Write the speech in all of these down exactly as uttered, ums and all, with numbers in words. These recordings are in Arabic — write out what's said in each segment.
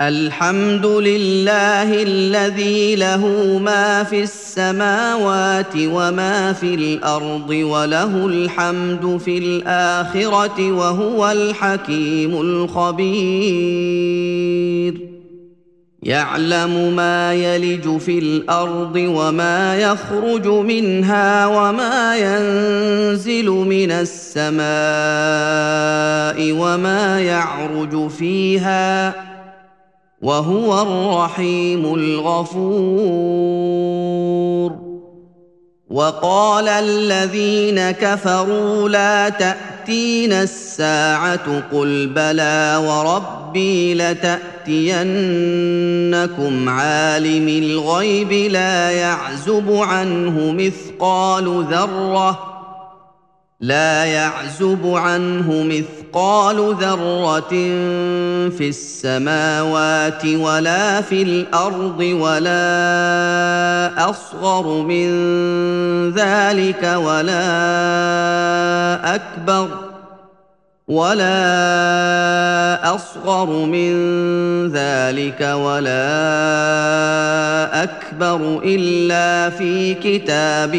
الحمد لله الذي له ما في السماوات وما في الأرض وله الحمد في الآخرة وهو الحكيم الخبير يعلم ما يلج في الأرض وما يخرج منها وما ينزل من السماء وما يعرج فيها وهو الرحيم الغفور وقال الذين كفروا لا تأتينا الساعة قل بلى وربي لتأتينكم عالم الغيب لا يعزب عنه مثقال ذرة لا يعزب عنه مثقال ذرة في السماوات ولا في الأرض ولا أصغر من ذلك ولا أكبر ولا أصغر من ذلك ولا أكبر إلا في كتاب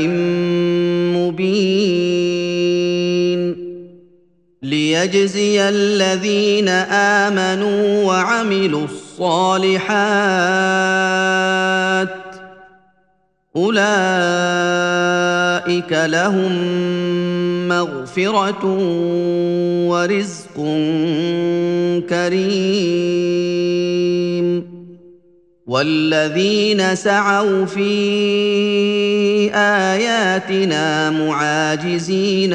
مبين ليجزي الذين آمنوا وعملوا الصالحات أولئك لهم مغفرة ورزق كريم والذين سعوا في آياتنا معاجزين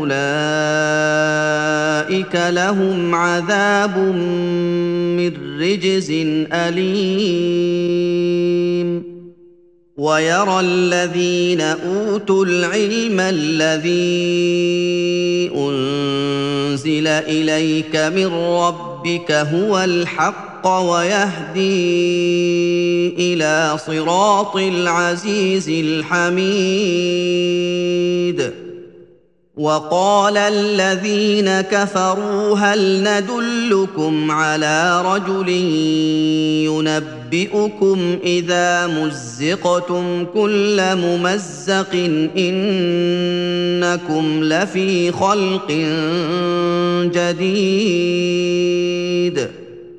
أولئك لهم عذاب من رجز أليم ويرى الذين أوتوا العلم الذي أنزل إليك من ربك هو الحق ويهدي إلى صراط العزيز الحميد وقال الذين كفروا هل ندلكم على رجل ينبئكم إذا مزقتم كل ممزق إنكم لفي خلق جديد